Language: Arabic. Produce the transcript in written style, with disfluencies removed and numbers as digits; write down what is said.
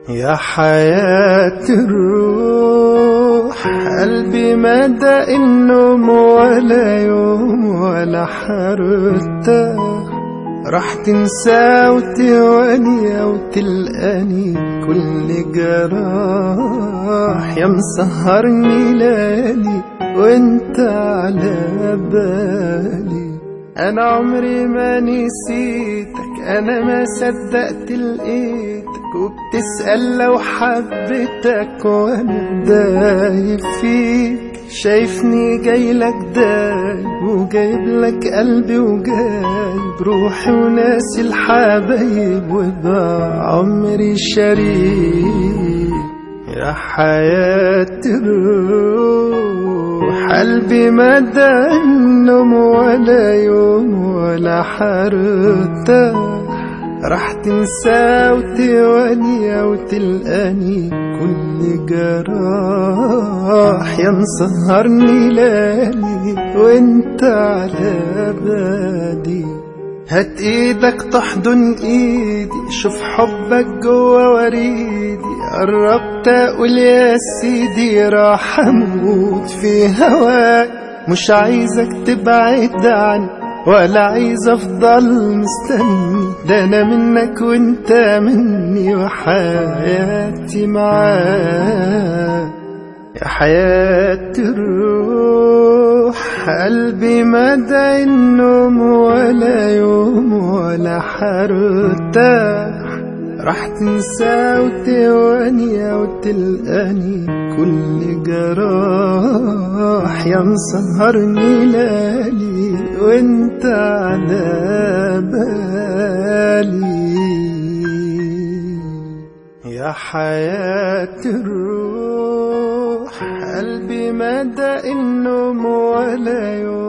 يا حياة الروح، قلبي مدى النوم ولا يوم ولا حرتاح. راح تنسى وتواني وتلقاني كل جراح. يا مسهرني ليالي وانت على بالي. انا عمري ما نسيتك، انا ما صدقت لقيتك، وبتسأل لو حبيتك وانا دايب فيك. شايفني جايلك دايب وجايب لك قلبي وجايب روحي وناسي الحبايب وبقى عمري شريك. يا حياة الروح، قلبي مدى النوم ولا يوم ولا حرتاح. راح تنسى وتواني وتلقاني كل جراح. يا مسهرني ليالي وانت على بالي. هات ايدك تحضن ايدي، شوف حبك جوا وريدي. قربت اقول يا سيدي راح اموت في هواك. مش عايزك تبعد عني ولا عايز افضل مستني، ده انا منك وانت مني وحياتي معاك. يا حياة الروح، قلبي مدى النوم ولا يوم ولا حرتاح. راح تنسى وتواني وتلقاني كل جراح. يا مسهرني ليالي وانت على بالي. يا حياة الروح، قلبي مدى النوم ولا يوم